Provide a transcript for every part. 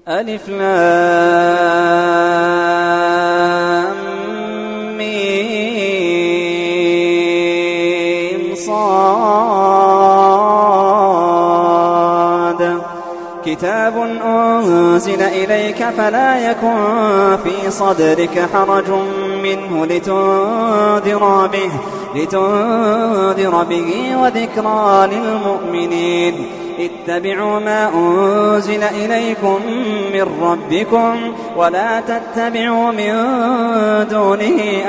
ألف لام ميم صاد كتاب أنزل إليك فلا يكن في صدرك حرج منه لتنذر به وذكرى للمؤمنين اتبعوا ما أنزل إليكم من ربكم ولا تتبعوا من دونه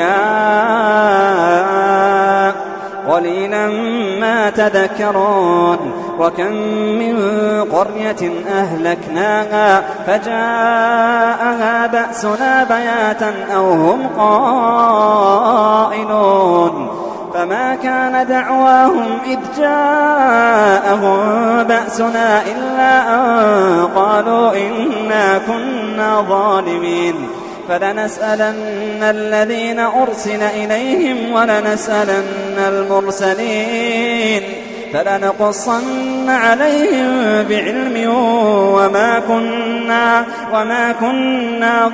أولياء قليلا ما تذكرون وكم من قرية أهلكناها فجاءها بأسنا بياتا أو هم قائلون فما كان دعواهم إذ جاءهم بأسنا إلا أن قالوا إنا كنا ظالمين فلنسألن الذين أرسل إليهم ولنسألن المرسلين فلنقصن عليهم بعلم وما كنا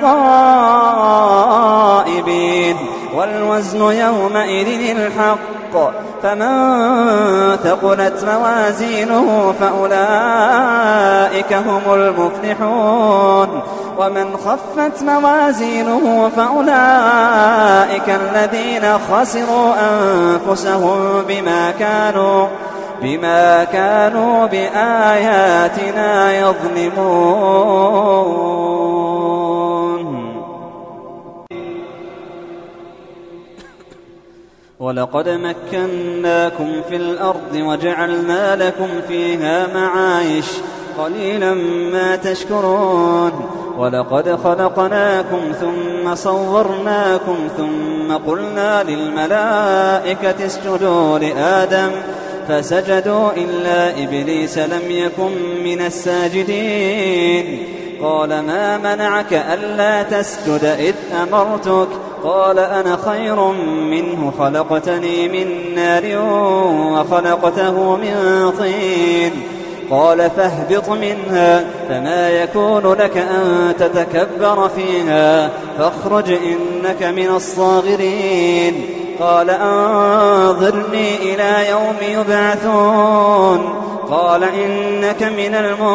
غائبين والوزن يومئذ الحق فمن ثقلت موازينه فأولئك هم المفلحون ومن خفت موازينه فأولئك الذين خسروا أنفسهم بما كانوا بآياتنا يظلمون ولقد مكناكم في الأرض وجعلنا لكم فيها معايش قليلا ما تشكرون ولقد خلقناكم ثم صورناكم ثم قلنا للملائكة اسجدوا لآدم فسجدوا إلا إبليس لم يكن من الساجدين قال ما منعك ألا تسجد إذ أمرتك قال أنا خير منه خلقتني من نار وخلقته من طين قال فاهبط منها فما يكون لك أن تتكبر فيها فاخرج إنك من الصاغرين قال أنظرني إلى يوم يبعثون قال إنك من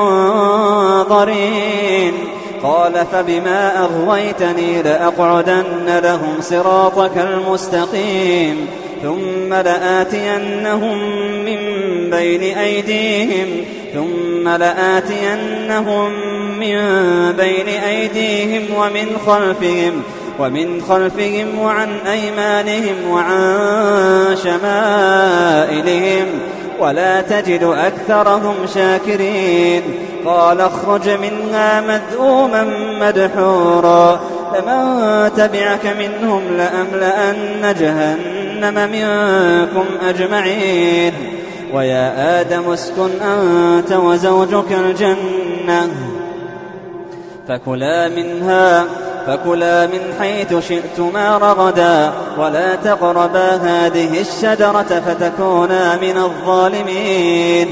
المنظرين قال فبما أغويتني لأقعدن لهم صراطك المستقيم ثم لآتينهم من بين أيديهم ومن خلفهم وعن أيمانهم وعن شمائلهم ولا تجد أكثرهم شاكرين قال اخرج منها مذءوما مدحورا فمن تبعك منهم لأملأن جهنم منكم أجمعين ويا آدم اسكن أنت وزوجك الجنة فكلا من حيث شئتما رغدا ولا تقربا هذه الشجرة فتكونا من الظالمين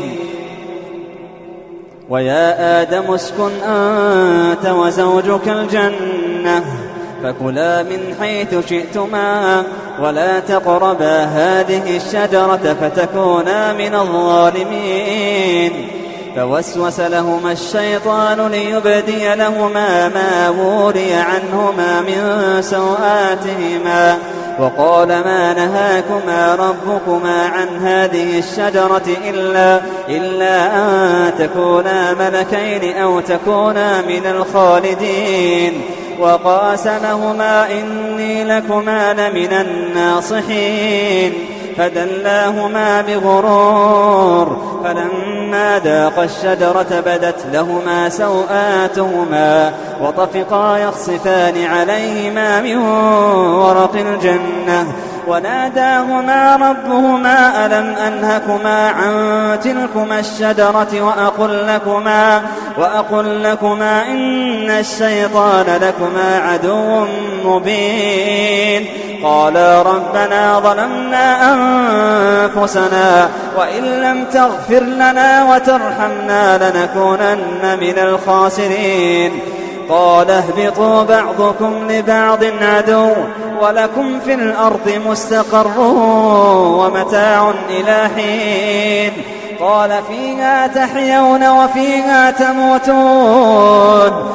ويا آدم اسكن أنت وزوجك الجنة فكلا من حيث شئتما ولا تقربا هذه الشجرة فتكونا من الظالمين فوسوس لهما الشيطان ليبدي لهما ما وري عنهما من سوآتهما وقال ما نهاكما ربكما عن هذه الشجرة إلا أن تكونا ملكين أو تكونا من الخالدين وقاسمهما إني لكما لمن الناصحين فدلاهما بغرور فلما ذاقا الشجرة بدت لهما سوآتهما وطفقا يخصفان عليهما من ورق الجنة وناداهما ربهما ألم أنهكما عن تلكما الشجرة وأقل لكما إن الشيطان لكما عدو مبين قالا ربنا ظلمنا أنفسنا وإن لم تغفر لنا وترحمنا لنكونن من الخاسرين قال اهبطوا بعضكم لبعض عدو ولكم في الأرض مستقر ومتاع إلى حين قال فيها تحيون وفيها تموتون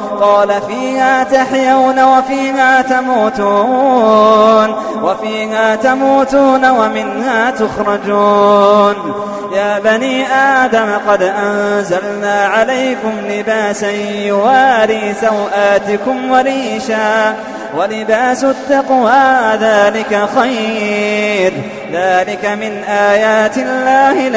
وفيها تموتون ومنها تخرجون يا بني آدم قد أنزلنا عليكم لباسا يواري سوآتكم وريشا ولباس التقوى ذلك خير ذلك من آيات الله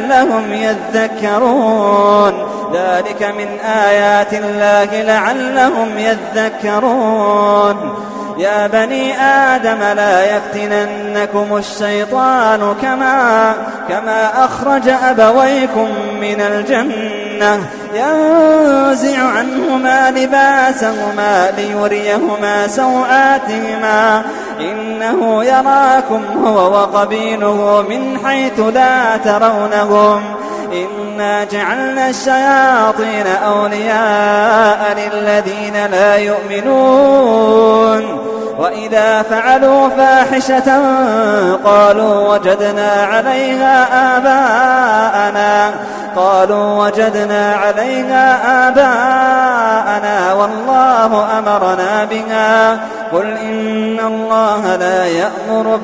لعلهم يذكرون يا بني آدم لا يفتننكم الشيطان كما أخرج أبويكم من الجنة ينزع عنهما لباسهما ليريهما سوآتهما إنه يراكم هو وقبيله من حيث لا ترونهم إنا جعلنا الشياطين أولياء للذين لا يؤمنون وإذا فعلوا فاحشة قالوا وجدنا عليها آباءنا والله أمرنا بها قل إن الله لا يأمر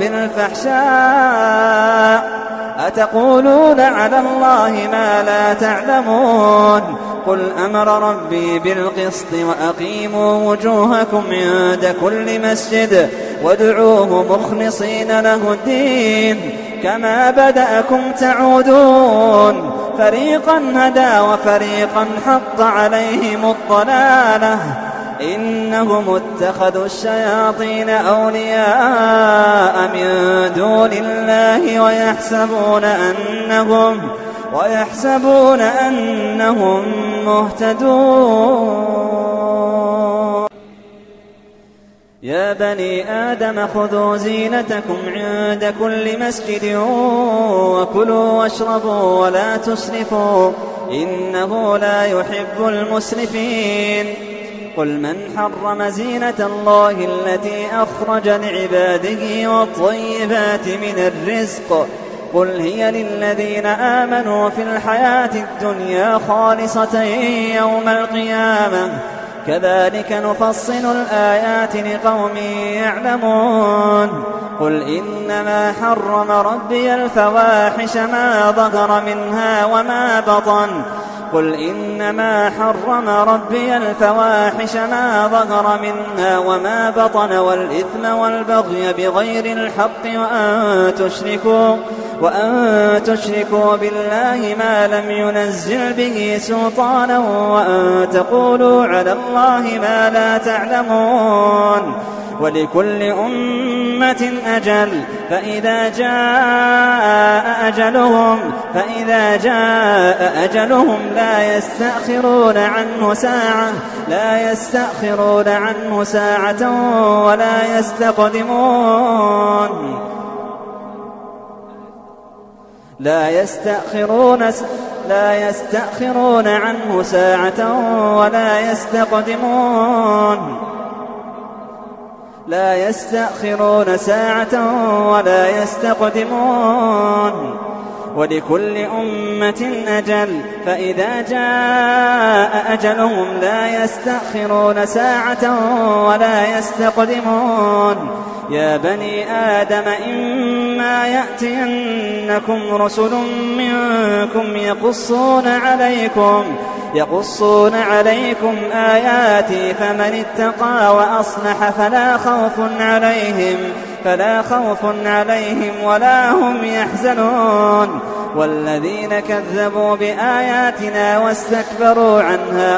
بالفحشاء أتقولون على الله ما لا تعلمون قل أمر ربي بالقسط وأقيموا وجوهكم عند كل مسجد وادعوه مخلصين له الدين كما بدأكم تعودون فريقا هدى وفريقا حق عليهم الضلالة إنهم اتخذوا الشياطين أولياء من دون الله ويحسبون أنهم مهتدون يا بني آدم خذوا زينتكم عند كل مسجد وكلوا واشربوا ولا تسرفوا إنه لا يحب المسرفين قل من حرم زينة الله التي أخرج لعباده والطيبات من الرزق قل هي للذين آمنوا في الحياة الدنيا خالصة يوم القيامة كذلك نفصل الآيات لقوم يعلمون قل إنما حرم ربي الفواحش ما ظهر منها وما بطن والإثم والبغي بغير الحق وأن تشركوا بالله ما لم ينزل به سلطانا وأن تقولوا على الله ما لا تعلمون ولكل أمة أجل فإذا جاء أجلهم لا يستأخرون عنه ساعة ولا يستقدمون لا يستأخرون عنه ساعة ولا يستقدمون ولكل أمة أجل فإذا جاء أجلهم لا يستأخرون ساعة ولا يستقدمون يا بني آدم إما يأتينكم رسل منكم يقصون عليكم آياتي فمن اتقى وأصلح فلا خوف عليهم ولا هم يحزنون والذين كذبوا بآياتنا واستكبروا عنها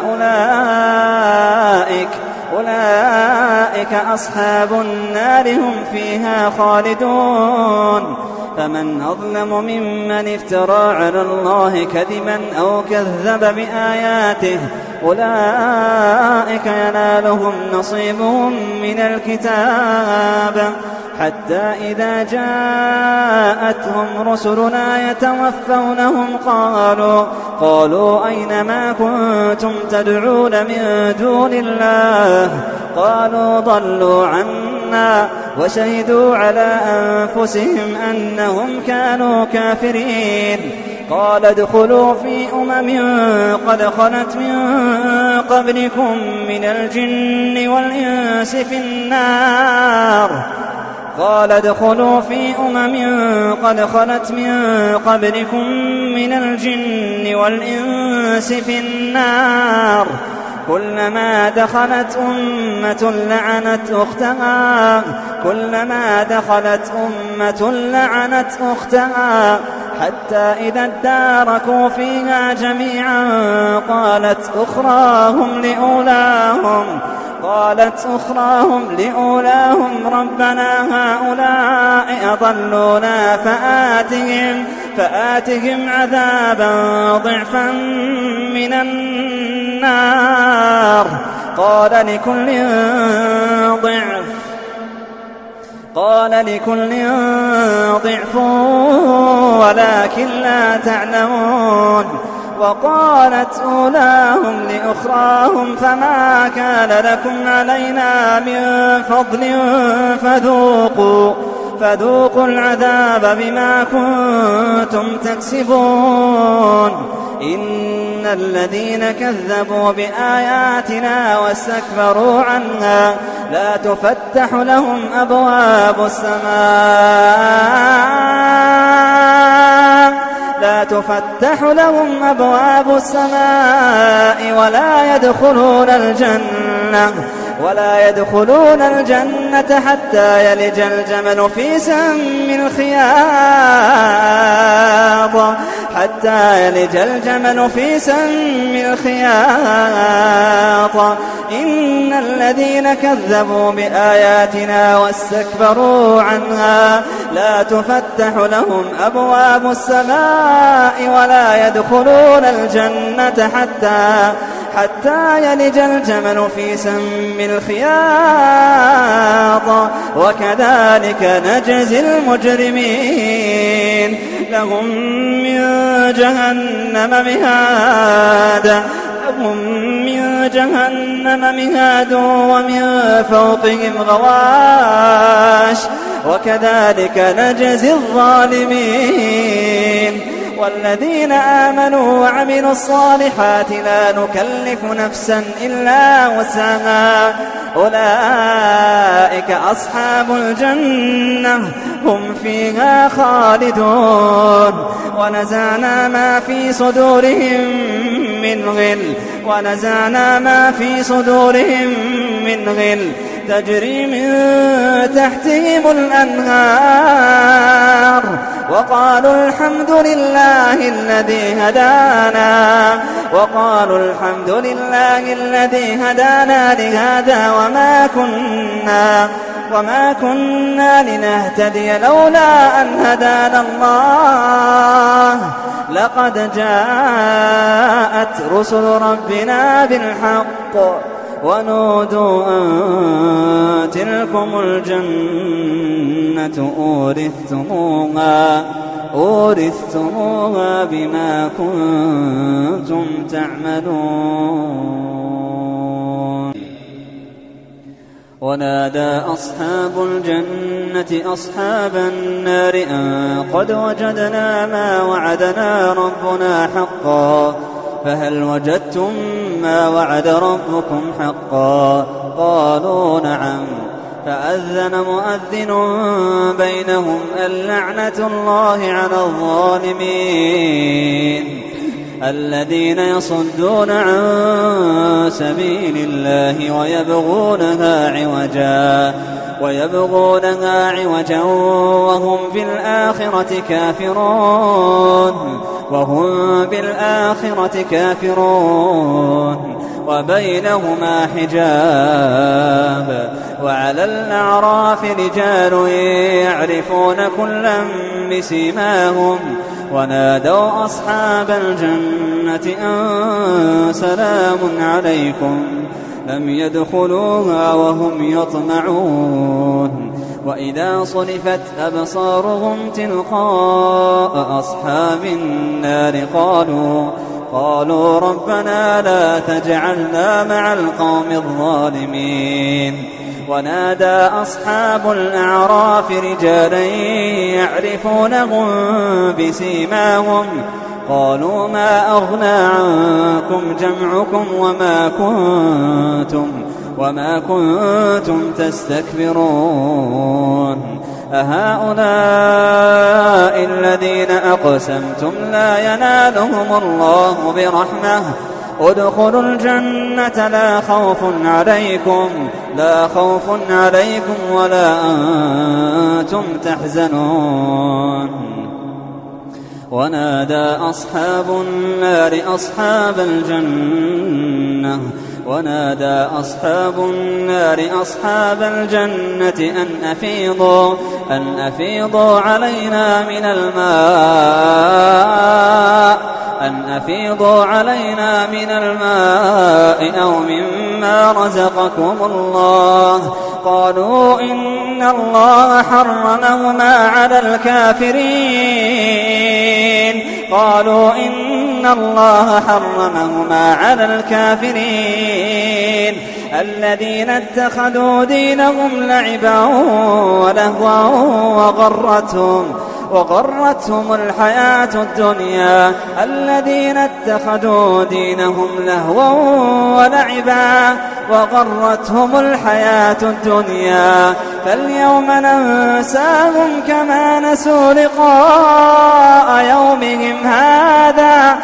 أولئك أصحاب النار هم فيها خالدون فمن أظلم ممن افترى على الله كذبا أو كذب بآياته أولئك ينالهم نصيبهم من الكتاب حتى إذا جاءتهم رسلنا يتوفونهم قالوا أين ما كنتم تدعون من دون الله قالوا ضلوا عنا وشهدوا على أنفسهم أنهم كانوا كافرين قال ادخلوا في قد خلت من قبلكم من الجن والإنس في النار قد خلت من قبلكم من الجن والإنس في النار كلما دخلت أمة لعنت أختها حتى إذا اداركوا فيها جميعا قالت أخراهم لأولاهم ربنا هؤلاء أضلونا فآتهم عذابا ضعفا من النار قال لكل ضعف ولكن لا تعلمون وقالت أولاهم لأخراهم فما كان لكم علينا من فضل فذوقوا العذاب بما كنتم تكسبون إن الذين كذبوا بآياتنا واستكبروا عنها لا تفتح لهم أبواب السماء ولا يدخلون الجنة حتى يلج الجمل في سم الخياط إن الذين كذبوا بآياتنا واستكبروا عنها لا تفتح لهم أبواب السماء ولا يدخلون الجنة حتى يلج الجمل في سم الخياط وكذلك نجزي المجرمين لهم من جهنم مهاد ومن فوقهم غواش وكذلك نجزي الظالمين والذين آمنوا وعملوا الصالحات لا نكلف نفسا إلا وسعها أولئك أصحاب الجنة هم فيها خالدون ونزعنا ما في صدورهم من غل تجري من تحتهم الأنهار وقالوا الحمد لله الذي هدانا لهذا وما كنا لنهتدي لولا أن هدانا الله لقد جاءت رسل ربنا بالحق ونودوا أن تلكم الجنة أورثتموها بما كنتم تعملون ونادى أصحاب الجنة أصحاب النار أن قد وجدنا ما وعدنا ربنا حقا فهل وجدتم ما وعد ربكم حقا قالوا نعم فأذن مؤذن بينهم اللعنة الله على الظالمين الذين يصدون عن سبيل الله ويبغونها عوجا وهم بالآخرة كافرون وبينهما حجاب وعلى الأعراف رجال يعرفون كلا بسيماهم ونادوا أصحاب الجنة أن سلام عليكم لم يدخلوها وهم يطمعون وإذا صرفت أبصارهم تلقاء أصحاب النار قالوا ربنا لا تجعلنا مع القوم الظالمين ونادى أصحاب الأعراف رجالا يعرفونهم بسيماهم قالوا ما أغنى عنكم جمعكم وما كنتم تستكبرون أهؤلاء الذين أقسمتم لا ينالهم الله برحمة ادخلوا الجنة لا خوف عليكم ولا أنتم تحزنون ونادى أصحاب النار أصحاب الجنة أن أفيضوا علينا من الماء أو مما رزقكم الله قالوا إن الله حرمهما على الكافرين الذين اتخذوا دينهم لعبا ولهوا وغرتهم الحياة الدنيا فاليوم ننساهم كما نسوا لقاء يومهم هذا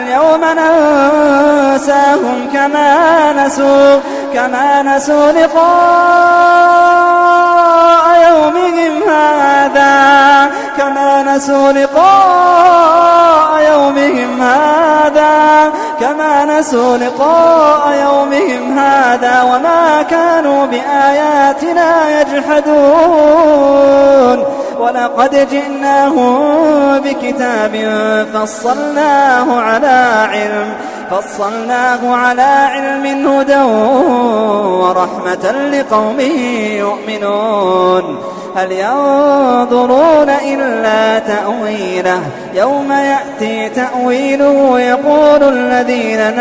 وما كانوا بآياتنا يجحدون ولقد جئناهم بكتاب فصلناه على علم هدى ورحمة لقوم يؤمنون هل ينظرون إلا تأويله يوم يأتي تأويله يقول الذين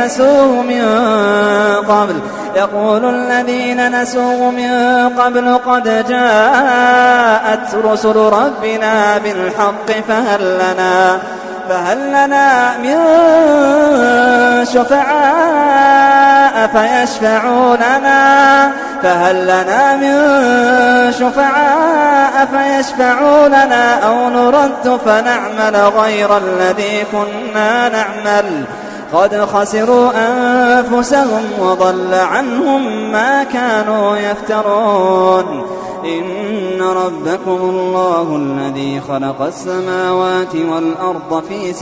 نسوه من قبل قد جاءت رسل ربنا بالحق فهل لنا من شفعاء فيشفعوا لنا أو نرد فنعمل غير الذي كنا نعمل قد خسروا أنفسهم وضل عنهم ما كانوا يفترون إن ربكم الله الذي خلق السماوات والأرض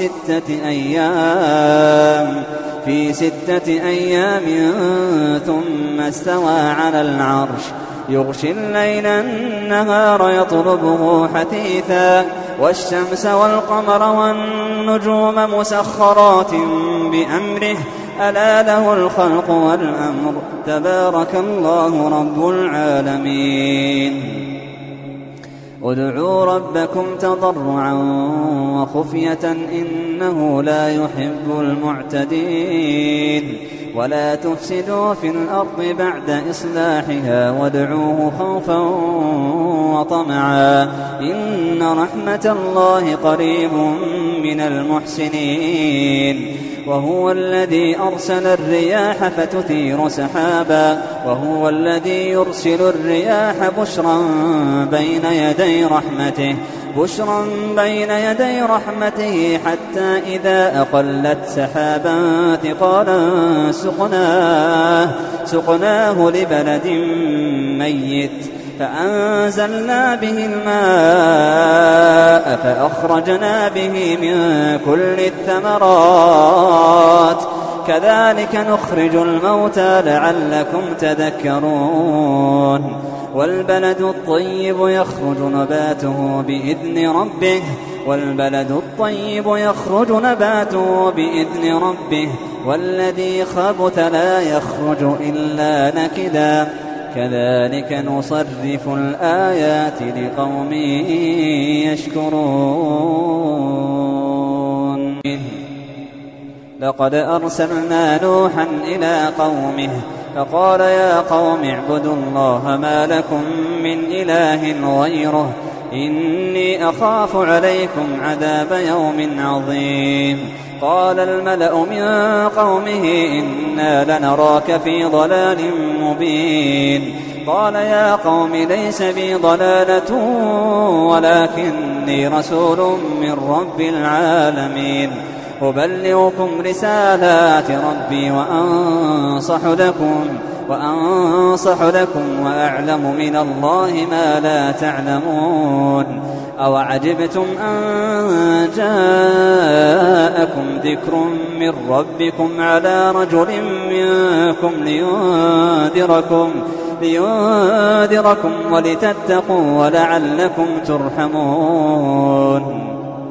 في 6 أيام ثم استوى على العرش يغشي الليل النهار يطلبه حثيثا والشمس والقمر والنجوم مسخرات بأمره ألا له الخلق والأمر تبارك الله رب العالمين ادعوا ربكم تضرعا وخفية إنه لا يحب المعتدين ولا تفسدوا في الأرض بعد إصلاحها وادعوه خوفا وطمعا إن رحمة الله قريب من المحسنين وهو الذي أرسل الرياح فتثير سحابا وهو الذي يرسل الرياح بشرا بين يدي رحمته حتى إذا أقلت سحابا ثقالا سقناه لبلد ميت فأنزلنا به الماء فأخرجنا به من كل الثمرات كذلك نخرج الموتى لعلكم تذكرون والبلد الطيب يخرج نباته بإذن ربه والذي خبث لا يخرج إلا نكدا كذلك نصرف الآيات لقوم يشكرون لقد أرسلنا نوحا إلى قومه فقال يا قوم اعبدوا الله ما لكم من إله غيره إني أخاف عليكم عذاب يوم عظيم قال الملأ من قومه إنا لنراك في ضلال مبين قال يا قوم ليس بي ضلالة ولكني رسول من رب العالمين أبلغكم رسالات ربي وأنصح لكم وأعلم من الله ما لا تعلمون أوعجبتم أن جاءكم ذكر من ربكم على رجل منكم لينذركم ولتتقوا ولعلكم ترحمون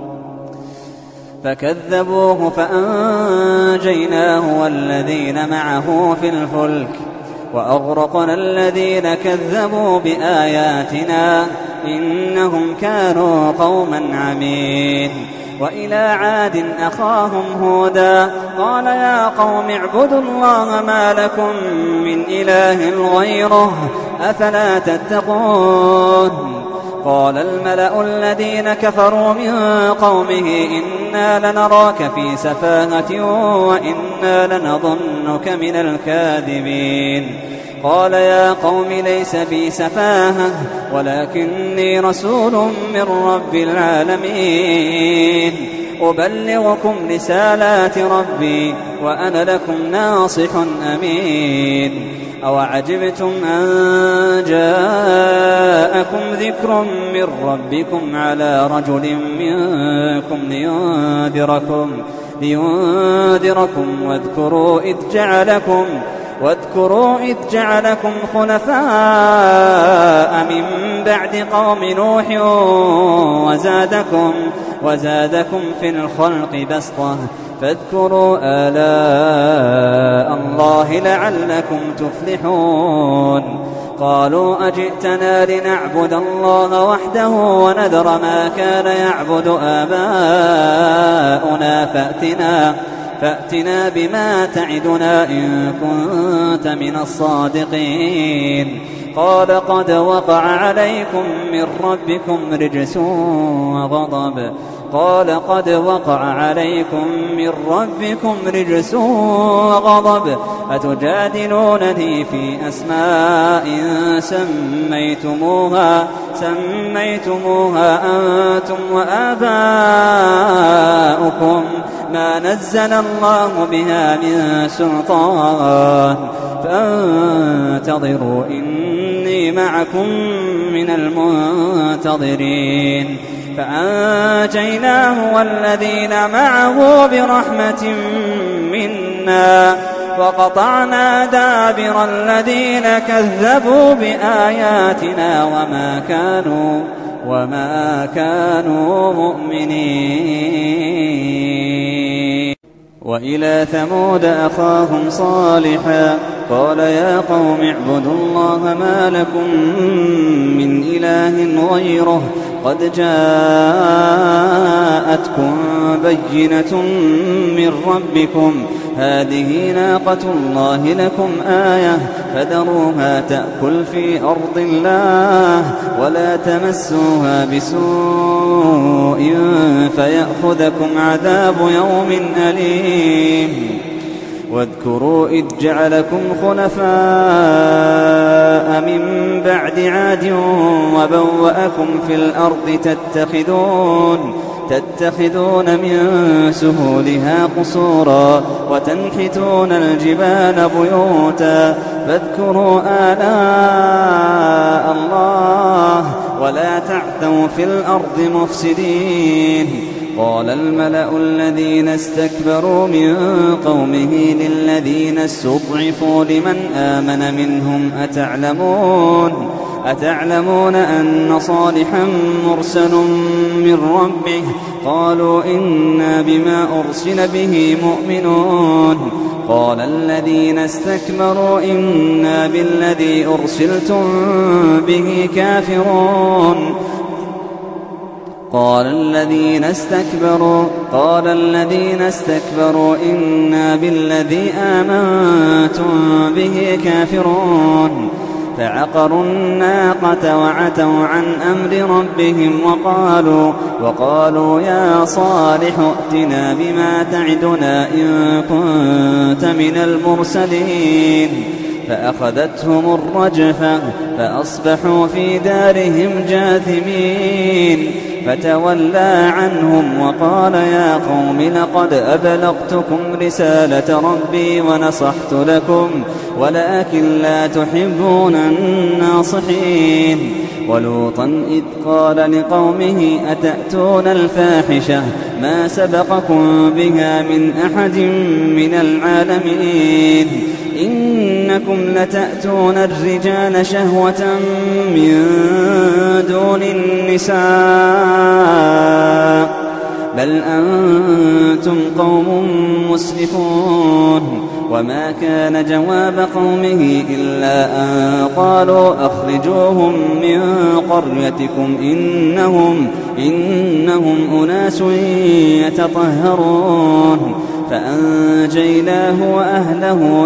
فكذبوه فأنجيناه والذين معه في الفلك وأغرقنا الذين كذبوا بآياتنا إنهم كانوا قوما عمين وإلى عاد أخاهم هودا قال يا قوم اعبدوا الله ما لكم من إله غيره أفلا تتقون قال الملأ الذين كفروا من قومه إنا لنراك في سفاهة وإنا لنظنك من الكاذبين قال يا قوم ليس بي سفاهة ولكني رسول من رب العالمين أبلغكم رسالات ربي وأنا لكم ناصح أمين أوعجبتم أن جاءكم ذكر من ربكم على رجل منكم لينذركم واذكروا إذ جعلكم خلفاء من بعد قوم نوح وزادكم في الخلق بسطة فاذكروا آلاء الله لعلكم تفلحون قالوا أجئتنا لنعبد الله وحده ونذر ما كان يعبد آباؤنا فأتنا بما تعدنا إن كنت من الصادقين قال قد وقع عليكم من ربكم رجس وغضب أتجادلونني في أسماء سميتموها أنتم وآباؤكم ما نزل الله بها من سلطان فانتظروا إني معكم من المنتظرين فأنجيناه والذين معه برحمة منا وقطعنا دابر الذين كذبوا بآياتنا وما كانوا مؤمنين وإلى ثمود أخاهم صالحا قال يا قوم اعبدوا الله ما لكم من إله غيره قد جاءتكم بينة من ربكم هذه ناقة الله لكم آية فذروها تأكل في أرض الله ولا تمسوها بسوء فيأخذكم عذاب يوم أليم واذكروا إذ جعلكم خلفاء من بعد عاد وبوأكم في الأرض تتخذون من سهولها قصورا وتنحتون الجبال بيوتا فاذكروا آلاء الله ولا تعثوا في الأرض مفسدين قال الملأ الذين استكبروا من قومه للذين استضعفوا لمن آمن منهم أتعلمون أن صالحا مرسل من ربه؟ قالوا إنا بما أرسل به مؤمنون. قال الذين استكبروا إنا بالذي أرسلتم به كافرون. قال الذين استكبروا إنا بالذي آمنتم به كافرون. فعقروا الناقة وعتوا عن أمر ربهم وقالوا يا صالح ائتنا بما تعدنا إن كنت من المرسلين. فأخذتهم الرجفة فأصبحوا في دارهم جاثمين. فتولى عنهم وقال يا قوم لقد أبلغتكم رسالة ربي ونصحت لكم ولكن لا تحبون الناصحين. ولوطا إذ قال لقومه أتأتون الفاحشة ما سبقكم بها من أحد من العالمين إنكم لتأتون الرجال شهوة من دون النساء بل أنتم قوم مسرفون. وما كان جواب قومه إلا أن قالوا أخرجوهم من قريتكم إنهم أناس يتطهرون. فأنجيناه وأهله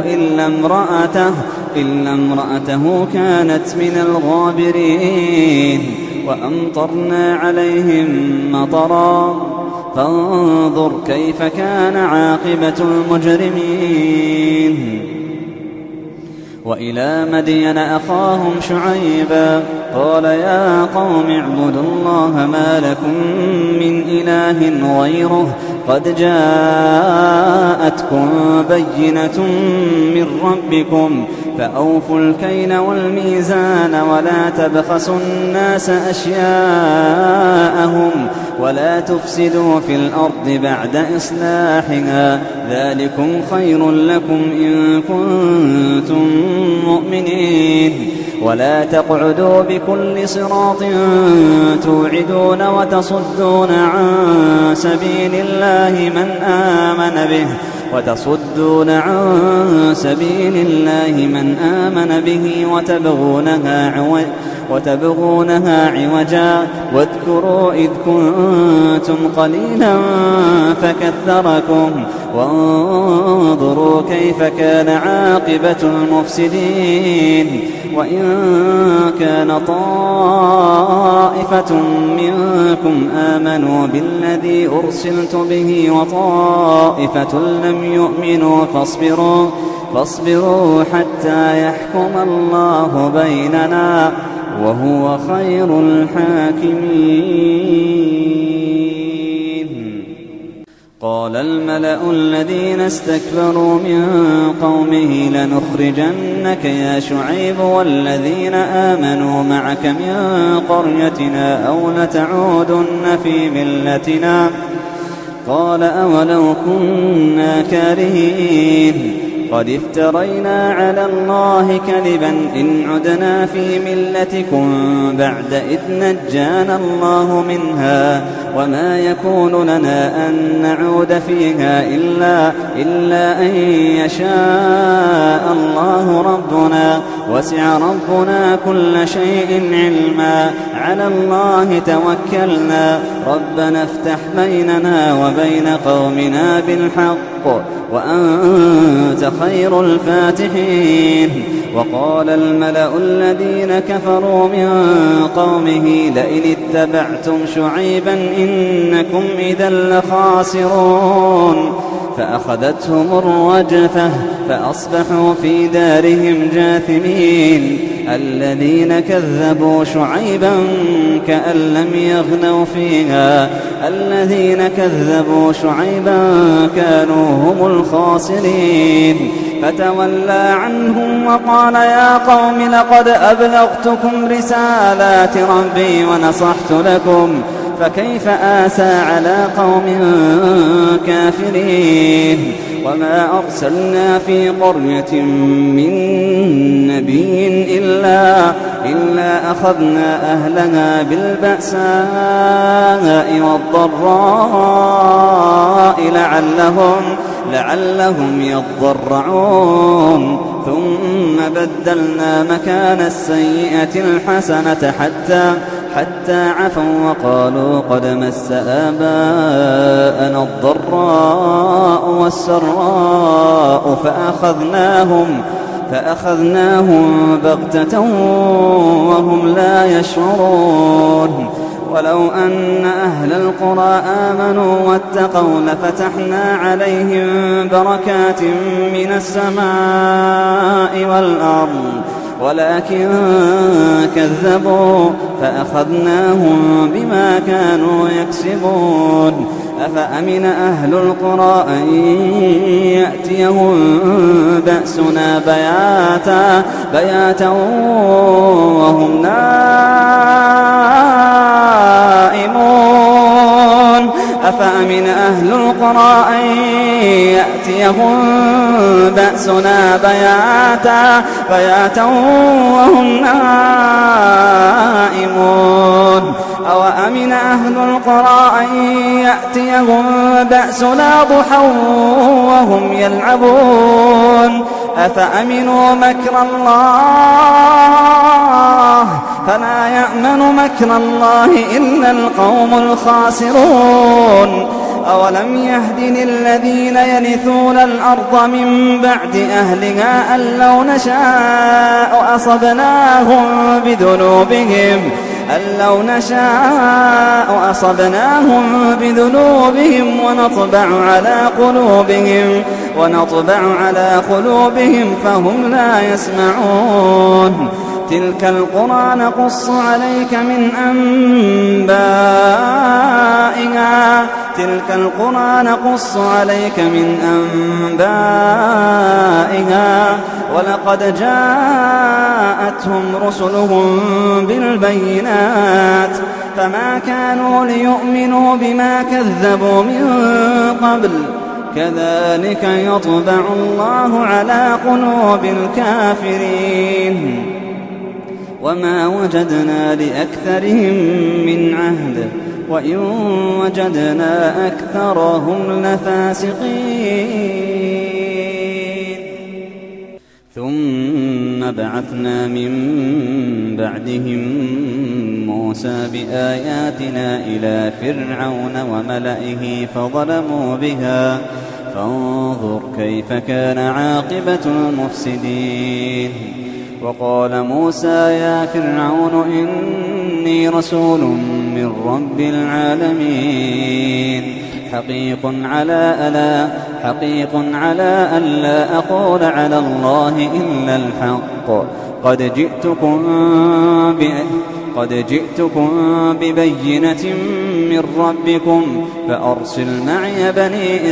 إلا امرأته كانت من الغابرين. وأمطرنا عليهم مطرا فانظر كيف كان عاقبة المجرمين. وإلى مدين أخاهم شعيبا قال يا قوم اعبدوا الله ما لكم من إله غيره قد جاءتكم بينة من ربكم فأوفوا الكيل والميزان ولا تبخسوا الناس أشياءهم ولا تفسدوا في الأرض بعد إصلاحها ذلكم خير لكم إن كنتم مؤمنين. ولا تقعدوا بكل صراط توعدون وتصدون عن سبيل الله من آمن به وتبغونها عوجا. واذكروا إذ كنتم قليلا فكثركم وانظروا كيف كان عاقبة المفسدين. وإن كان طائفة منكم آمنوا بالذي أرسلت به وطائفة لم يؤمنوا فاصبروا حتى يحكم الله بيننا وهو خير الحاكمين. قال الملأ الذين استكبروا من قومه لنخرجنك يا شعيب والذين آمنوا معك من قريتنا أو لتعودن في ملتنا. قال أولو كنا كارهين قد افترينا على الله كذبا إن عدنا في ملتكم بعد إذ نجانا الله منها وما يكون لنا أن نعود فيها إلا أن يشاء الله ربنا وسع ربنا كل شيء علما على الله توكلنا ربنا افتح بيننا وبين قومنا بالحق وأنت خير الفاتحين. وقال الملأ الذين كفروا من قومه لئن اتبعتم شعيبا إنكم إذا لخاسرون. فأخذتهم الرجفة فأصبحوا في دارهم جاثمين. الذين كذبوا شعيبا كأن لم يغنوا فيها الذين كذبوا شعيبا كانوا هم الخاسرين. فتولى عنهم وقال يا قوم لقد أبلغتكم رسالات ربي ونصحت لكم فكيف آسى على قوم كافرين. وما أرسلنا في قرية من نبي إلا أخذنا أهلها بالبأساء والضراء لعلهم يضرعون. ثم بدلنا مكان السيئة الحسنة حتى عفوا وقالوا قد مس آباءنا الضراء والسراء فأخذناهم بغتة وهم لا يشعرون. ولو أن أهل القرى آمنوا واتقوا لفتحنا عليهم بركات من السماء والأرض ولكن كذبوا فأخذناهم بما كانوا يكسبون. أفأمن أهل القرى أن يأتيهم بأسنا بياتا وهم نائمون. أفأمن أهل القرى أن يأتيهم بأسنا بياتا وهم نائمون. أوأمن أهل القرى أن يأتيهم بأسنا ضحى وهم يلعبون. أفأمنوا مكر الله فلا يأمن مكر الله إلا القوم الخاسرون. أولم يهد للذين يرثون الأرض من بعد أهلها أن لو نشاء أصبناهم بذنوبهم ونطبع على قلوبهم فهم لا يسمعون. تلك القرى نقص عليك من أنبائها ولقد جاءتهم رسلهم بالبينات فما كانوا ليؤمنوا بما كذبوا من قبل كذلك يطبع الله على قلوب الكافرين. وما وجدنا لأكثرهم من عهد وإن وجدنا أكثرهم لفاسقين. ثم بعثنا من بعدهم موسى بآياتنا إلى فرعون وملئه فظلموا بها فانظر كيف كان عاقبة المفسدين. وقال موسى يا فرعون إني رسول من رب العالمين حقيق على ألا أقول على الله إلا الحق قد جئتكم ببينة من ربكم فأرسل معي بني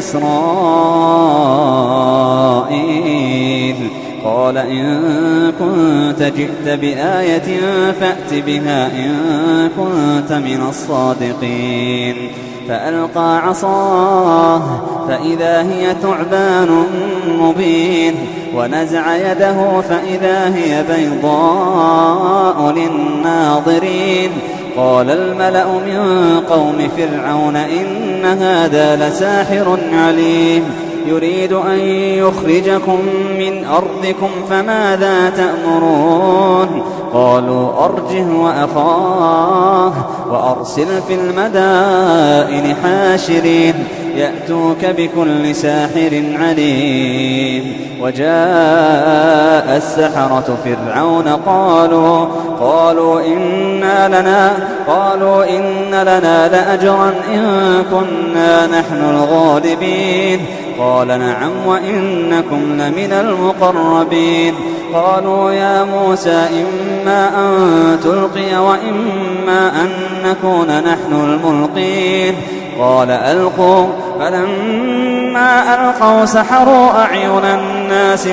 إسرائيل. قال إن كنت جئت بآية فأت بها إن كنت من الصادقين. فألقى عصاه فإذا هي ثعبان مبين ونزع يده فإذا هي بيضاء للناظرين. قال الملأ من قوم فرعون إن هذا لساحر عليم يريد أن يخرجكم من أرضكم فماذا تأمرون. قالوا أرجه وأخاه وأرسل في المدائن حاشرين يأتوك بكل ساحر عليم. وجاء السحرة فرعون قالوا إن لنا لأجرا إن كنا نحن الغالبين. قال نعم وإنكم لمن المقربين. قالوا يا موسى إما أن تلقي وإما أن نكون نحن الملقين. قال ألقوا فلما فلما ألقوا سحروا أعين الناس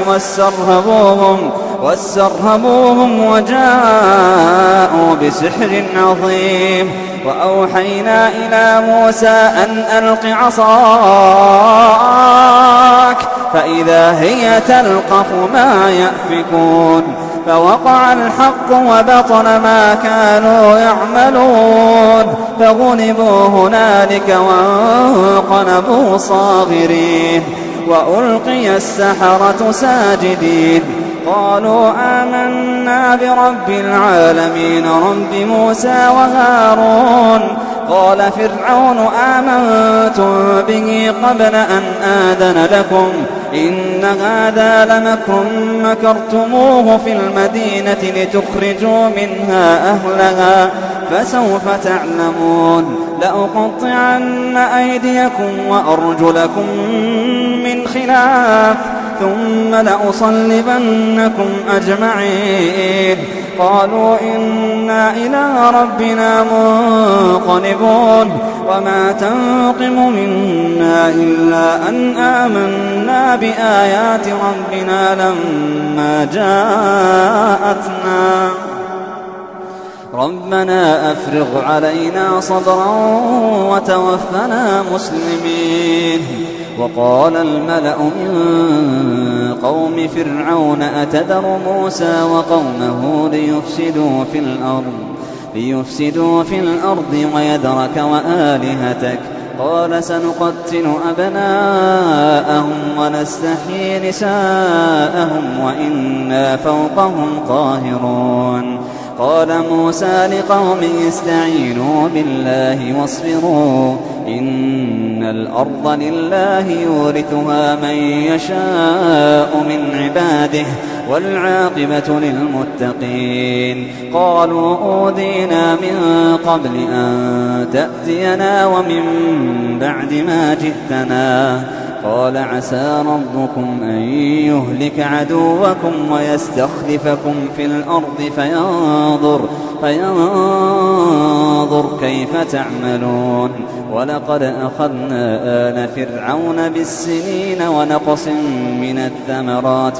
واسترهبوهم وجاءوا بسحر عظيم. وأوحينا إلى موسى أن ألق عصاك فإذا هي تلقف ما يأفكون. فوقع الحق وبطل ما كانوا يعملون فغلبوا هنالك وانقلبوا صاغرين. وألقي السحرة ساجدين قالوا آمنا برب العالمين رب موسى وهارون. قال فرعون آمنتم به قبل أن آذن لكم إن هذا لمكر مكرتموه في المدينة لتخرجوا منها أهلها فسوف تعلمون. لأقطعن أيديكم وأرجلكم من خلاف ثم لأصلبنكم أجمعين. قالوا إنا إلى ربنا منقلبون. وما تنقم منا إلا أن آمنا بآيات ربنا لما جاءتنا ربنا أفرغ علينا صبرا وتوفنا مسلمين. وقال الملأ من قوم فرعون أتذر موسى وقومه ليفسدوا في الأرض ويذرك وآلهتك قال سنقتل أبناءهم ونستحيي نساءهم وإنا فوقهم قاهرون. قال موسى لقومه استعينوا بالله واصبروا إن الأرض لله يورثها من يشاء من عباده والعاقبة للمتقين. قالوا أوذينا من قبل أن تأتينا ومن بعد ما جئتنا قال عسى ربكم أن يهلك عدوكم ويستخلفكم في الأرض فينظر كيف تعملون. ولقد أخذنا آل فرعون بالسنين ونقص من الثمرات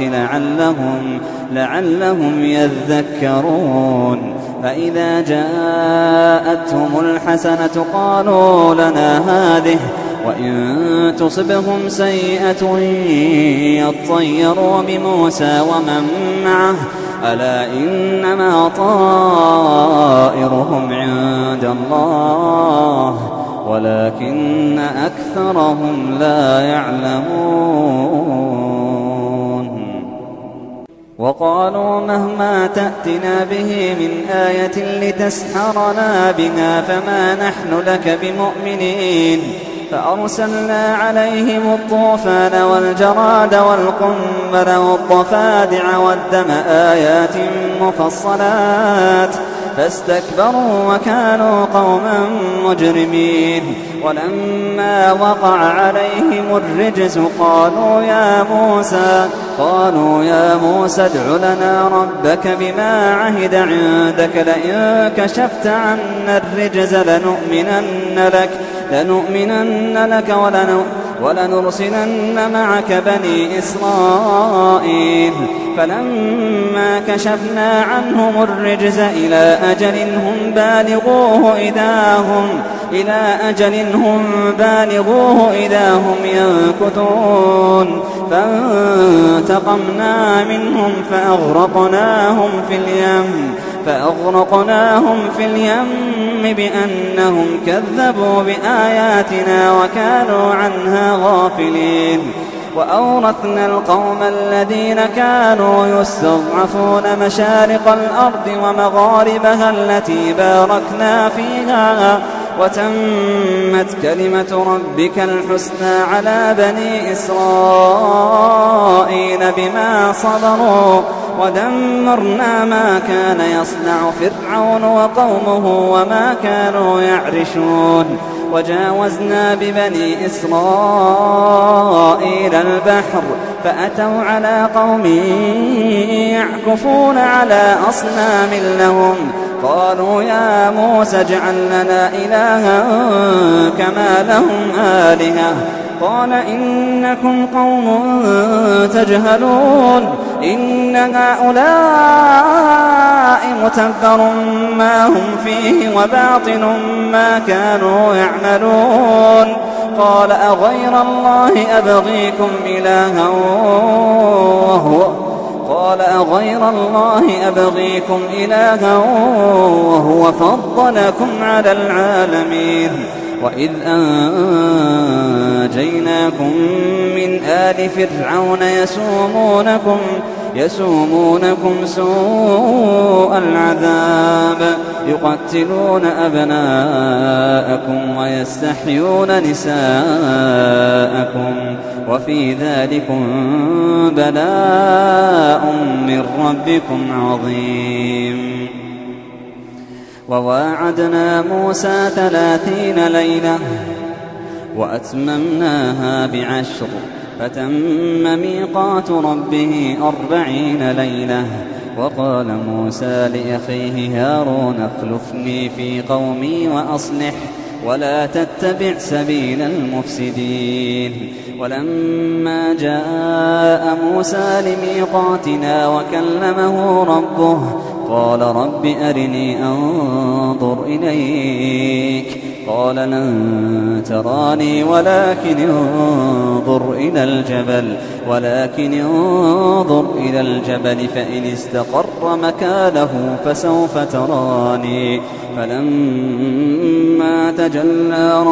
لعلهم يذكرون. فإذا جاءتهم الحسنة قالوا لنا هذه وإن تصبهم سيئة يطيروا بموسى ومن معه ألا إنما طائرهم عند الله ولكن أكثرهم لا يعلمون. وقالوا مهما تأتنا به من آية لتسحرنا بها فما نحن لك بمؤمنين. فأرسلنا عليهم الطوفان والجراد والقمل والضفادع والدم آيات مفصلات فاستكبروا وكانوا قوما مجرمين. ولما وقع عليهم الرجز قالوا يا موسى ادع لنا ربك بما عهد عندك لئن كشفت عنا الرجز لنؤمنن لك ولنرسلن معك بني إسرائيل. فلما كشفنا عنهم الرجز إلى أجل هم بالغوه إذا هم ينكثون. فانتقمنا منهم فأغرقناهم في اليم بأنهم كذبوا بآياتنا وكانوا عنها غافلين. وأورثنا القوم الذين كانوا يستضعفون مشارق الأرض ومغاربها التي باركنا فيها وتمت كلمة ربك الحسنى على بني إسرائيل بما صبروا ودمرنا ما كان يصنع فرعون وقومه وما كانوا يعرشون. وجاوزنا ببني إسرائيل البحر فأتوا على قوم يعكفون على أصنام لهم قالوا يا موسى اجعل لنا إلها كما لهم آلهة قال إنكم قوم تجهلون إن هؤلاء متبر ما هم فيه وباطل ما كانوا يعملون قال أغير الله أبغيكم إلها وهو فضلكم على العالمين وإذ أنجيناكم من آل فرعون يسومونكم سوء العذاب يقتلون أبناءكم ويستحيون نساءكم وفي ذلكم بلاء من ربكم عظيم وواعدنا موسى 30 ليلة وأتممناها ب10 فتم ميقات ربه 40 ليلة وقال موسى لأخيه هارون اخلفني في قومي وأصلح ولا تتبع سبيل المفسدين ولما جاء موسى لميقاتنا وكلمه ربه قال رب أرني أنظر إليك قال لن تراني ولكن انظر إلى الجبل فإن استقر مكانه فسوف تراني فلما تجلى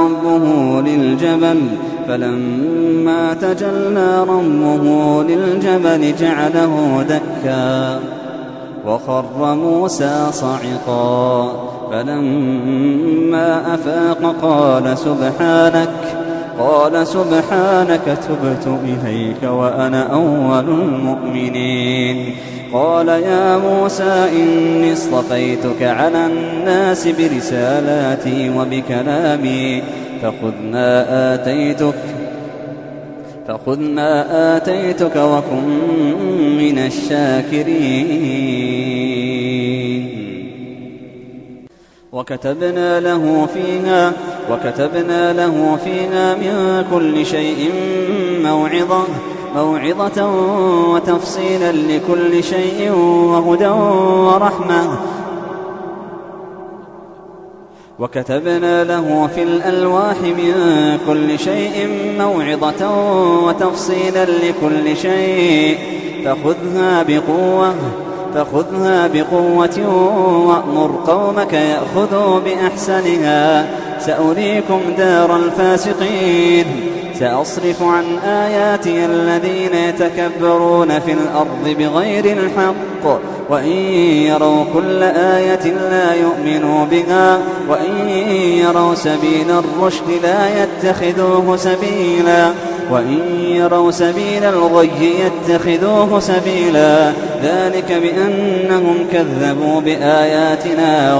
ربه للجبل جعله دكا وخر موسى صعقا فلما أفاق قال سبحانك تبت إليك وأنا أول المؤمنين قال يا موسى إني اصطفيتك على الناس برسالاتي وبكلامي فخذ ما آتيتك وكن من الشاكرين وكتبنا له فيها من كل شيء موعظة وتفصيلا لكل شيء وهدى ورحمة وكتبنا له في الألواح من كل شيء موعظة وتفصيلا لكل شيء فخذها بقوة وأمر قومك يأخذوا بأحسنها سأريكم دار الفاسقين سأصرف عن آياتي الذين يتكبرون في الأرض بغير الحق وإن يروا كل آية لا يؤمنوا بها وإن يروا سبيل الرشد لا يتخذوه سبيلا وإن يروا سبيل الغي يتخذوه سبيلا ذلك بأنهم كذبوا بآياتنا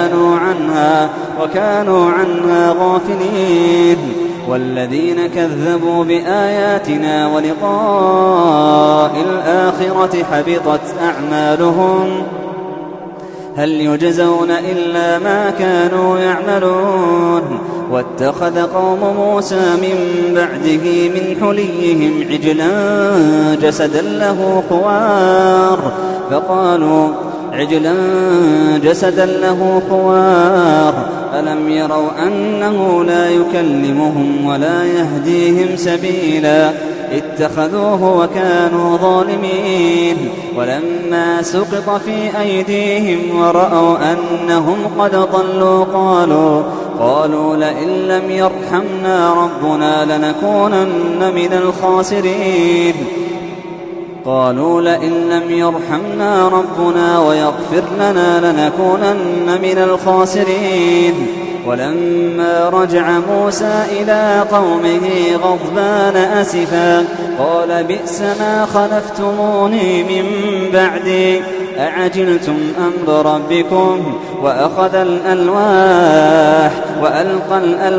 وكانوا عنها غافلين والذين كذبوا بآياتنا ولقاء الآخرة حبطت أعمالهم هل يجزون إلا ما كانوا يعملون واتخذ قوم موسى من بعده من حليهم عجلا جسدا له خوار ألم يروا أنه لا يكلمهم ولا يهديهم سبيلا اتخذوه وكانوا ظالمين ولما سقط في أيديهم ورأوا أنهم قد ضلوا قالوا لئن لم يرحمنا ربنا لنكونن ويغفر لنا لنكونن من الخاسرين ولما رجع موسى إلى قومه غضبان أسفا قال بئس ما خلفتموني من بعدي أعجلتم أمر ربكم وألقى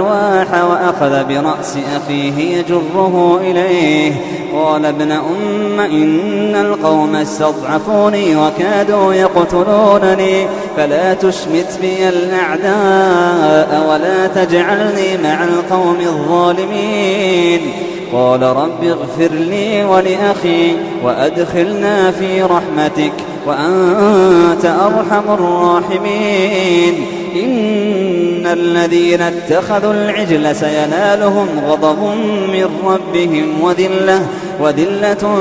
الألواح وأخذ برأس أخيه يجره إليه قال ابن أم ثم إن القوم استضعفوني وكادوا يقتلونني فلا تشمت بي الأعداء ولا تجعلني مع القوم الظالمين. قال رب اغفر لي ولأخي وأدخلنا في رحمتك وأنت أرحم الراحمين. إن الذين اتخذوا العجل سينالهم غضب من ربهم وذلة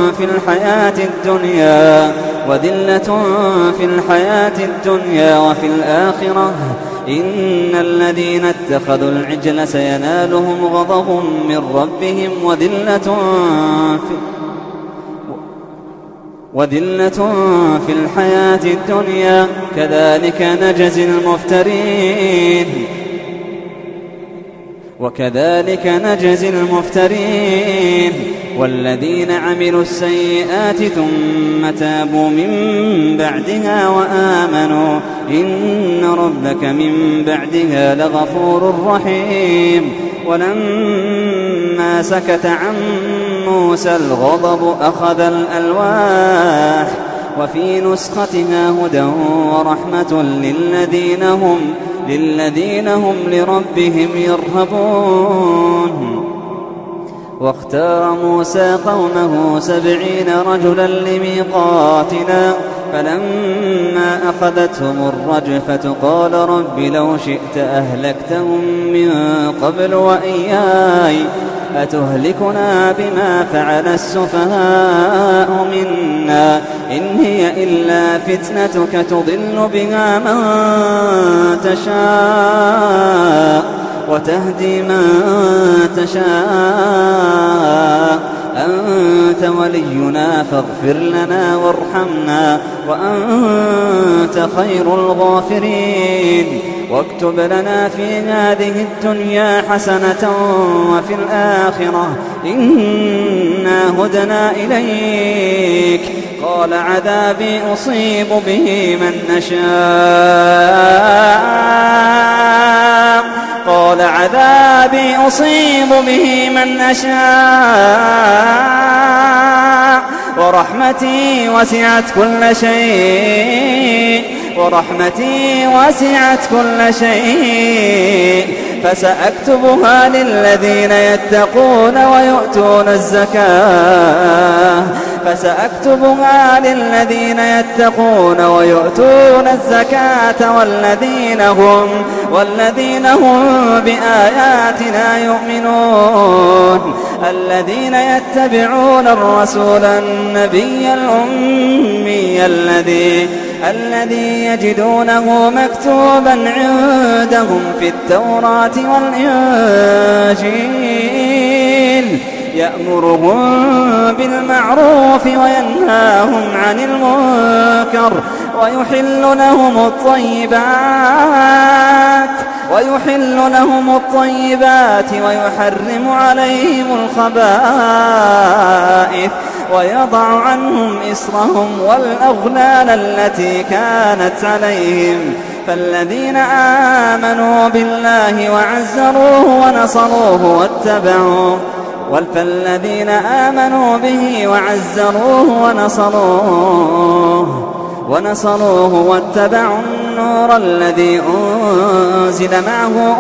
في الحياة الدنيا وفي الآخرة. إن الذين اتخذوا العجل سينالهم غضب من ربهم وذلة في الحياة الدنيا كذلك نجزي المفترين. والذين عملوا السيئات ثم تابوا من بعدها وآمنوا إن ربك من بعدها لغفور رحيم. ولما سكت عن موسى الغضب أخذ الألواح وفي نسختها هدى ورحمة للذين هم لربهم يرهبون. واختار موسى قومه 70 رجلا لميقاتنا فلما أخذتهم الرجفة قال رب لو شئت أهلكتهم من قبل وإياي أتهلكنا بما فعل السفهاء منا إن هي إلا فتنتك تضل بها من تشاء وتهدي من تشاء أنت ولينا فاغفر لنا وارحمنا وأنت خير الغافرين. واكتب لنا في هذه الدنيا حسنة وفي الآخرة إنا هدنا إليك. قال عذابي أصيب به من أشاء ورحمتي وسعت كل شيء فسأكتبها للذين يتقون ويؤتون الزكاة والذين هم بآياتنا يؤمنون. الذين يتبعون الرسول النبي الأمي الذي يجدونه مكتوبا عندهم في التوراة والإنجيل يأمرهم بالمعروف وينهاهم عن المنكر ويحل لهم الطيبات ويحرم عليهم الخبائث ويضع عنهم إصرهم والأغلال التي كانت عليهم. فالذين آمنوا بالله وعزروه ونصروه واتبعوا النور الذي أنزل معه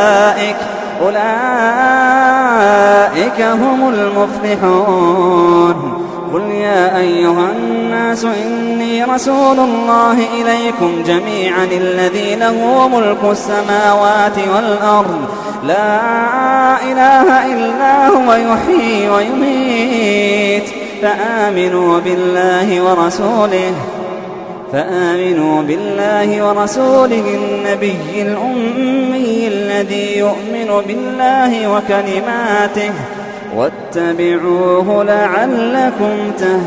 أولئك هم المفلحون. قل يا أيها الناس إني رسول الله إليكم جميعا الذي له ملك السماوات والأرض لا إله إلا هو يحيي ويميت فآمنوا بالله ورسوله النبي الأمي الذي يؤمن بالله وكلماته واتبعوه لعلكم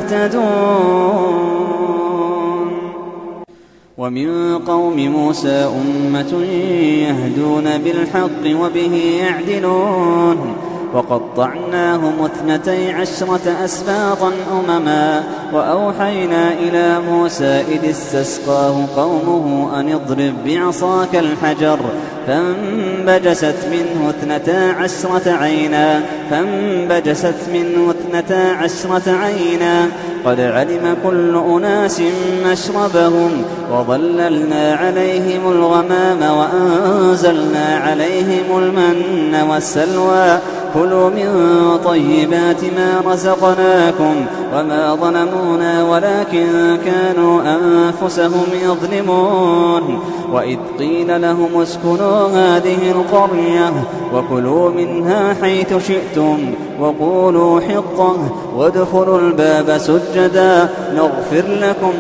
تهتدون. ومن قوم موسى أمة يهدون بالحق وبه يعدلون وقطعناهم 12 أسباطا أمما وأوحينا إلى موسى إذ استسقاه قومه أن اضرب بعصاك الحجر فانبجست منه 12 عينا 12 عينا قد علم كل أناس مشربهم وظللنا عليهم الغمام وأنزلنا عليهم المن والسلوى كلوا من طيبات ما رزقناكم وما ظلمونا ولكن كانوا أنفسهم يظلمون وإذ قيل لهم اسكنوا هذه القرية وكلوا منها حيث شئتم وقولوا حطة وادخلوا الباب سجدا نغفر لكم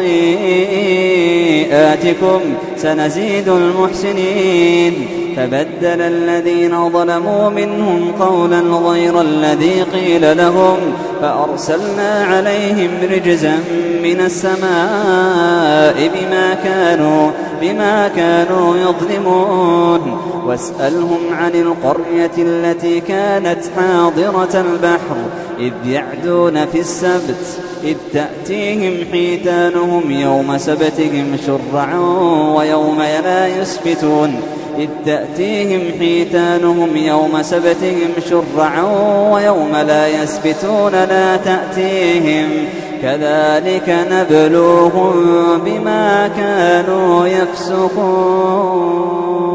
خطيئاتكم سنزيد المحسنين فبدل الذين ظلموا منهم قولا غير الذي قيل لهم فأرسلنا عليهم رجزا من السماء بما كانوا يظلمون واسألهم عن القرية التي كانت حاضرة البحر إذ يعدون في السبت إذ تأتيهم حيتانهم يوم سبتهم شرعا ويوم لا يسبتون إذ تأتيهم حيتانهم يوم سبتهم شرعا ويوم لا يسبتون لا تأتيهم كذلك نبلوهم بما كانوا يفسقون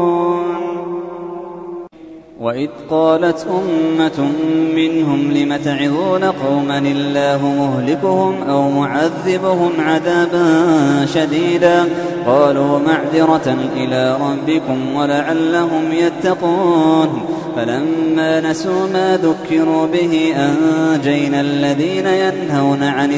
وإذ قالت أمة منهم لم تعظون قوما الله مهلكهم أو معذبهم عذابا شديدا قالوا معذرة إلى ربكم ولعلهم يتقون فلما نسوا ما ذكروا به أنجينا الذين ينهون عن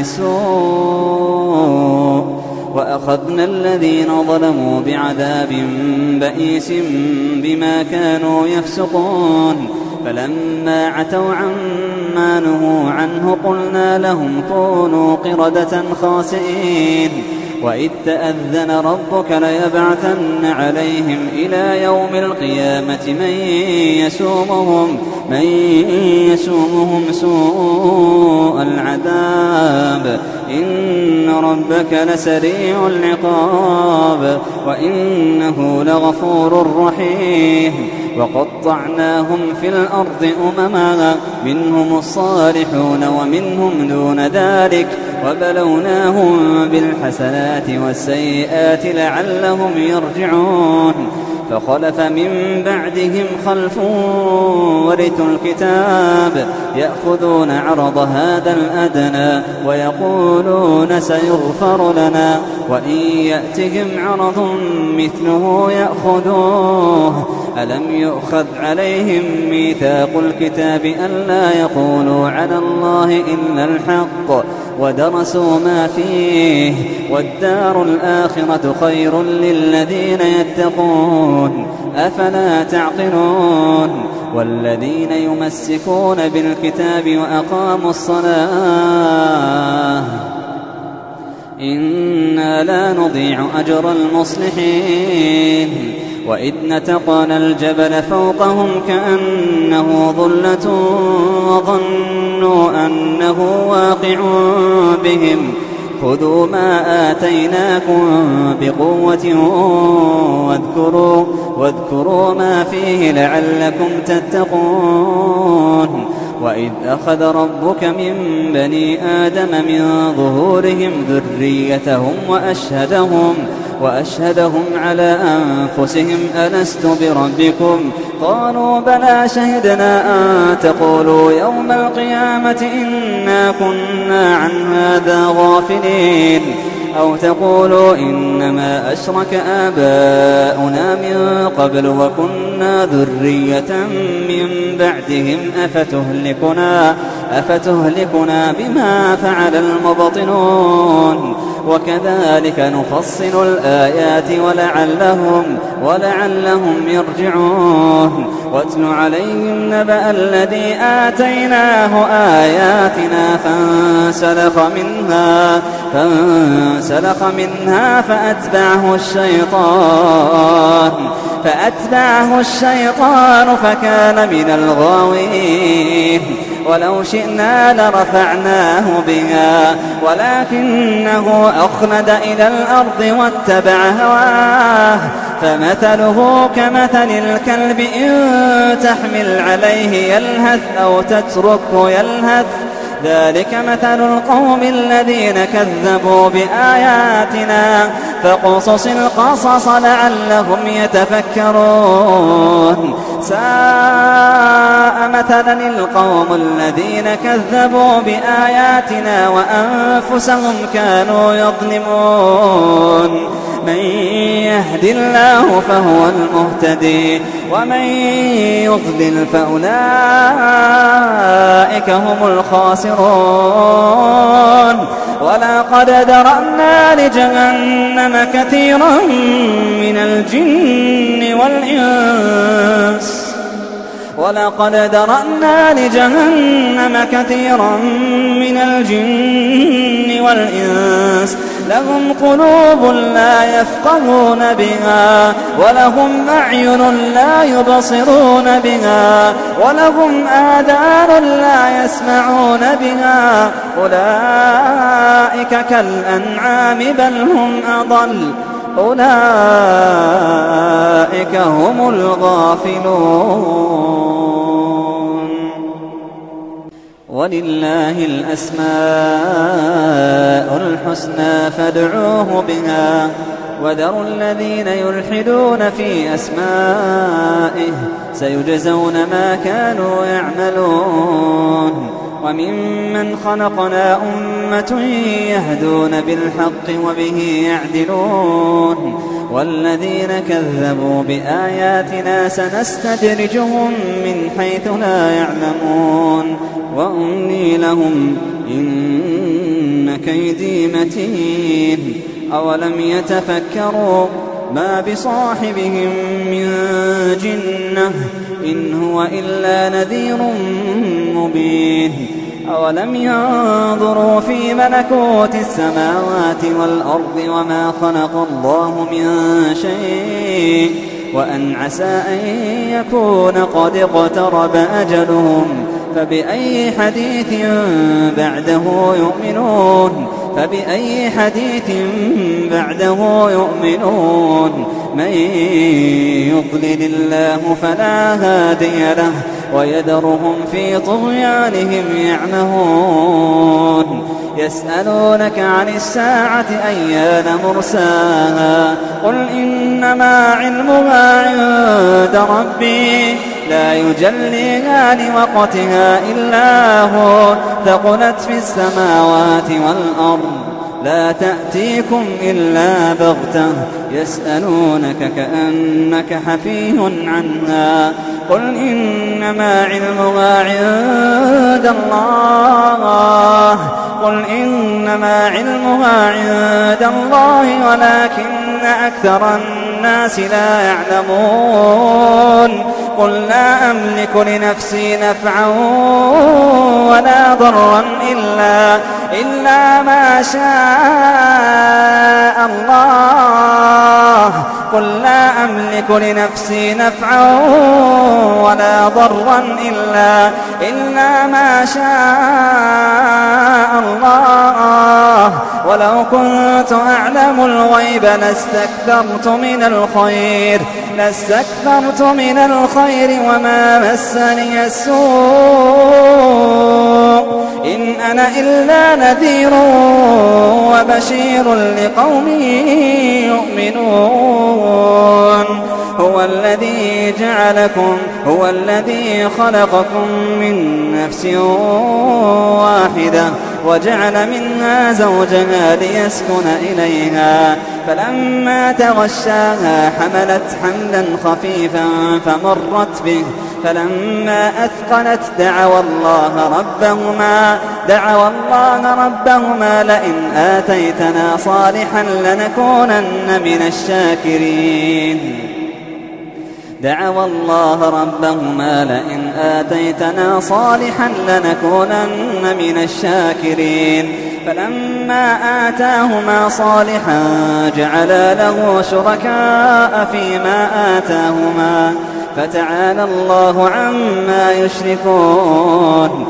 السوء وأخذنا الذين ظلموا بعذاب بئيس بما كانوا يفسقون فلما عتوا عما نهوا عنه قلنا لهم كونوا قردة خاسئين وإذ تأذن ربك ليبعثن عليهم إلى يوم القيامة من يسومهم سوء العذاب إن ربك لسريع العقاب وإنه لغفور رحيم وقطعناهم في الأرض أمما منهم الصالحون ومنهم دون ذلك وبلوناهم بالحسنات والسيئات لعلهم يرجعون فخلف من بعدهم خلف ورثوا الكتاب يأخذون عرض هذا الأدنى ويقولون سيغفر لنا وإن يأتهم عرض مثله يأخذوه ألم يؤخذ عليهم ميثاق الكتاب ألا يقولوا على الله إلا الحق ودرسوا ما فيه والدار الآخرة خير للذين يتقون أفلا تعقلون والذين يمسكون بالكتاب وأقاموا الصلاة إنا لا نضيع أجر المصلحين وإذ نتقنا الجبل فوقهم كأنه ظلة وظنوا أنه واقع بهم خذوا ما آتيناكم بقوة واذكروا ما فيه لعلكم تتقون وإذ أخذ ربك من بني آدم من ظهورهم ذريتهم وأشهدهم على أنفسهم ألست بربكم قالوا بلى شهدنا أن تقولوا يوم القيامة إنا كنا عن هذا غافلين أو تقولوا إنما أشرك آباؤنا من قبل وكنا ذرية من بعدهم أفتهلكنا بما فعل المبطلون وكذلك نفصل الآيات ولعلهم يرجعون واتل عليهم نبأ الذي آتيناه آياتنا فانسلخ منها فأتبعه الشيطان فكان من الغاوين ولو شئنا لرفعناه بها ولكنه أخلد إلى الأرض واتبع هواه فمثله كمثل الكلب إن تحمل عليه يلهث أو تتركه يلهث ذلك مثل القوم الذين كذبوا بآياتنا فاقصص القصص لعلهم يتفكرون ساء مثلا القوم الذين كذبوا بآياتنا وأنفسهم كانوا يظلمون من يهد الله فهو المهتدي ومن يضلل فأولئك هم الخاسرون ولقد ذرأنا لجهنم كثيرا من الجن والإنس لهم قلوب لا يفقهون بها ولهم أعين لا يبصرون بها ولهم آذان لا يسمعون بها أولئك كالأنعام بل هم أضل أولئك هم الغافلون ولله الأسماء الحسنى فادعوه بها وذروا الذين يلحدون في أسمائه سيجزون ما كانوا يعملون وممن خلقنا أمة يهدون بالحق وبه يعدلون والذين كذبوا بآياتنا سنستدرجهم من حيث لا يعلمون وأملي لهم إن كيدي متين أولم يتفكروا ما بصاحبهم من جنة إن هو إلا نذير مبين أولم ينظروا في ملكوت السماوات والأرض وما خلق الله من شيء وأن عسى أن يكون قد اقترب أجلهم فبأي حديث بعده يؤمنون من يضلل الله فلا هادي له ويذرهم في طغيانهم يعمهون يسألونك عن الساعة أيان مرساها قل إنما علمها عند ربي لا يجليها لوقتها إلا هو ثقلت في السماوات والأرض لا تأتيكم إلا بغتة يسألونك كأنك حفي عنها قل إنما علمها عند الله ولكن أكثر الناس لا يعلمون قل لا أملك لنفسي نفعا ولا ضرا إلا ما شاء الله قل لا أملك لنفسي نفعا ولا ضرا إلا ما شاء الله ولو كنت أعلم الغيب لاستكثرت من الخير وما مسني السوء إن أنا إلا نذير وبشير لقوم يؤمنون هو الذي خلقكم من نفس واحدة وجعل منها زوجها ليسكن إليها فلما تغشاها حملت حملا خفيفا فمرت به فلما أثقلت دعوا الله ربهما لئن آتيتنا صالحا لنكونن من الشاكرين فلما آتاهما صالحا جعلا له شركاء فيما آتاهما فتعالى الله عما يشركون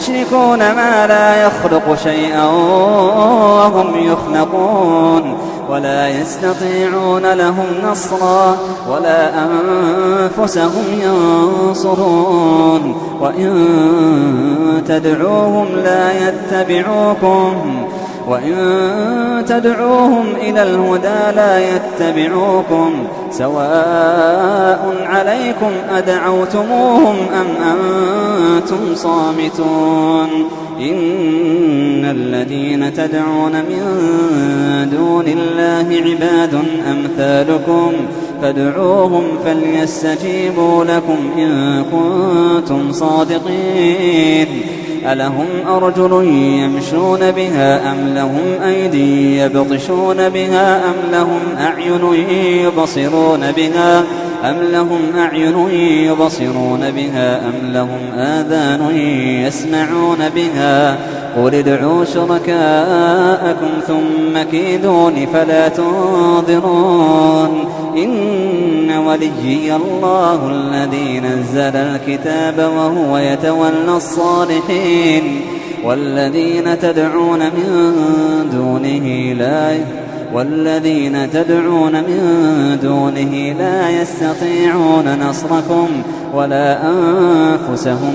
أيشركون ما لا يخلق شيئا وهم يخلقون ولا يستطيعون لهم نصرا ولا أنفسهم ينصرون وإن تدعوهم إلى الهدى لا يتبعوكم سواء عليكم أدعوتموهم أم أنتم صامتون إن الذين تدعون من دون الله عباد أمثالكم فادعوهم فليستجيبوا لكم إن كنتم صادقين ألهم أرجل يمشون بها أم لهم أيدي يبطشون بها أم لهم أعين يبصرون بها أم لهم آذان يسمعون بها قل ادعوا شركاءكم ثم كيدون فلا تنظرون إن وليي الله الذي نزل الكتاب وهو يتولى الصالحين والذين تدعون من دونه لا يستطيعون نصركم ولا أنفسهم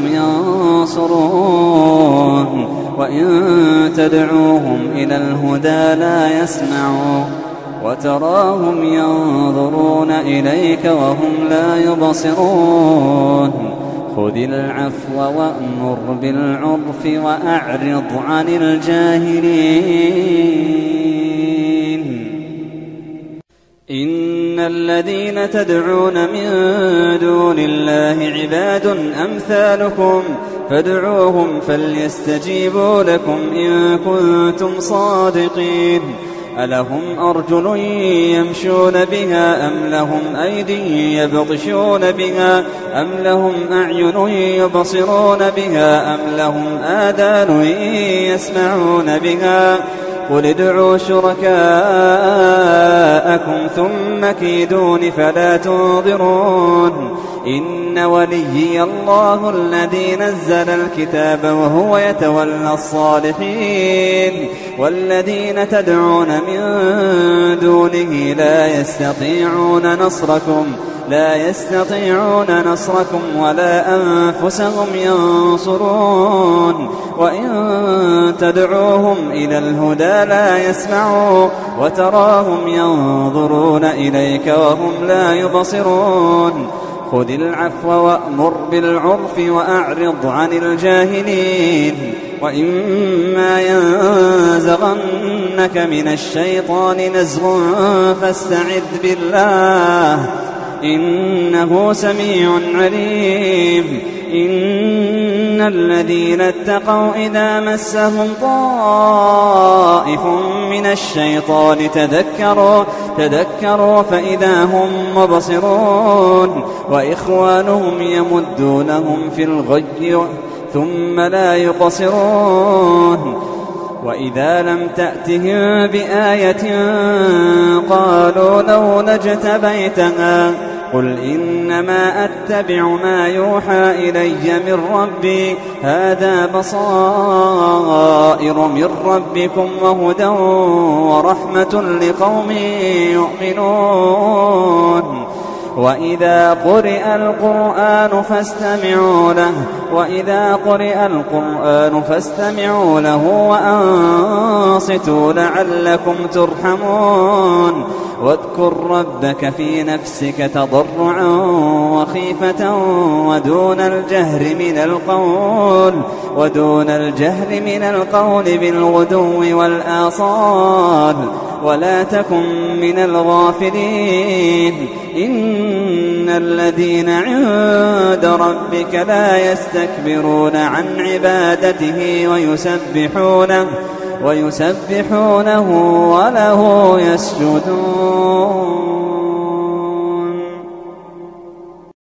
ينصرون وإن تدعوهم إلى الهدى لا يسمعوا وتراهم ينظرون إليك وهم لا يبصرون خذ العفو وأمر بالعرف وأعرض عن الجاهلين إن الذين تدعون من دون الله عباد أمثالكم فادعوهم فليستجيبوا لكم إن كنتم صادقين ألهم أرجل يمشون بها أم لهم أيدي يبطشون بها أم لهم أعين يبصرون بها أم لهم آذان يسمعون بها قل ادعوا شركاءكم ثم كيدون فلا تنظرون إن وليي الله الذي نزل الكتاب وهو يتولى الصالحين والذين تدعون من دونه لا يستطيعون نصركم ولا أنفسهم ينصرون وإن تدعوهم إلى الهدى لا يسمعوا وتراهم ينظرون إليك وهم لا يبصرون خذ العفو وأمر بالعرف وأعرض عن الجاهلين وإما ينزغنك من الشيطان نزغ فاستعذ بالله إنه سميع عليم إن الذين اتقوا إذا مسهم طائف من الشيطان تذكروا فإذا هم مبصرون وإخوانهم يمدونهم في الغي ثم لا يقصرون وإذا لم تأتهم بآية قالوا لولا اجتبيتها قل إنما أتبع ما يوحى إلي من ربي هذا بصائر من ربكم وهدى ورحمة لقوم يؤمنون وإذا قرئ القرآن فاستمعوا له وأنصتوا لعلكم ترحمون واذكر ربك في نفسك تضرعا وخيفة ودون الجهر من القول بالغدو والآصال ولا تكن من الغافلين إن الذين عند ربك لا يستكبرون عن عبادته ويسبحونه وله يسجدون